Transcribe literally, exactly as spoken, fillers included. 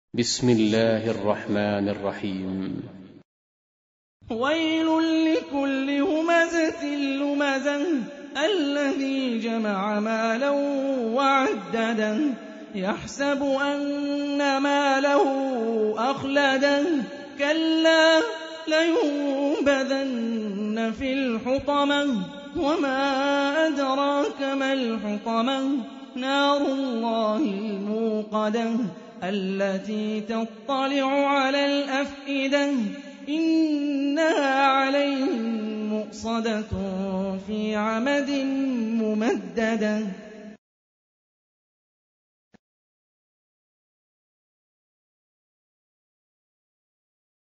بسم الله الرحمن الرحيم. ويل لكل همزة لمزة الذي جمع مالا وعدده يحسب أن ماله أخلده كلا لينبذن في الحطمة وما أدراك ما الحطمة نار الله الموقدة التي تطلع على الأفئدة إنها عليهم مؤصدة في عمد ممددة